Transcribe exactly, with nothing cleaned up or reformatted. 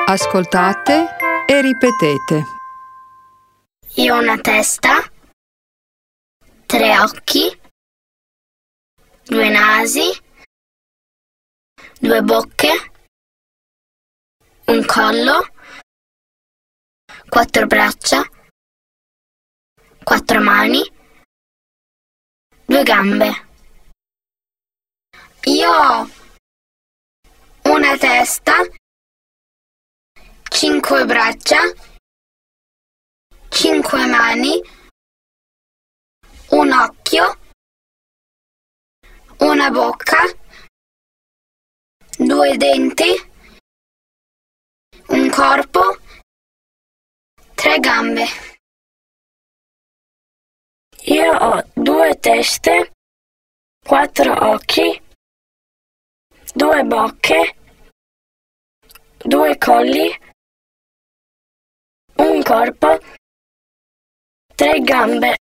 Ascoltate e ripetete. Io ho una testa, tre occhi, due nasi, due bocche, un collo, quattro braccia, quattro mani, due gambe. Io ho una testa, cinque braccia, cinque mani, un occhio, una bocca, due denti, un corpo, tre gambe. Io ho due teste, quattro occhi, due bocche, due colli, un corpo, tre gambe.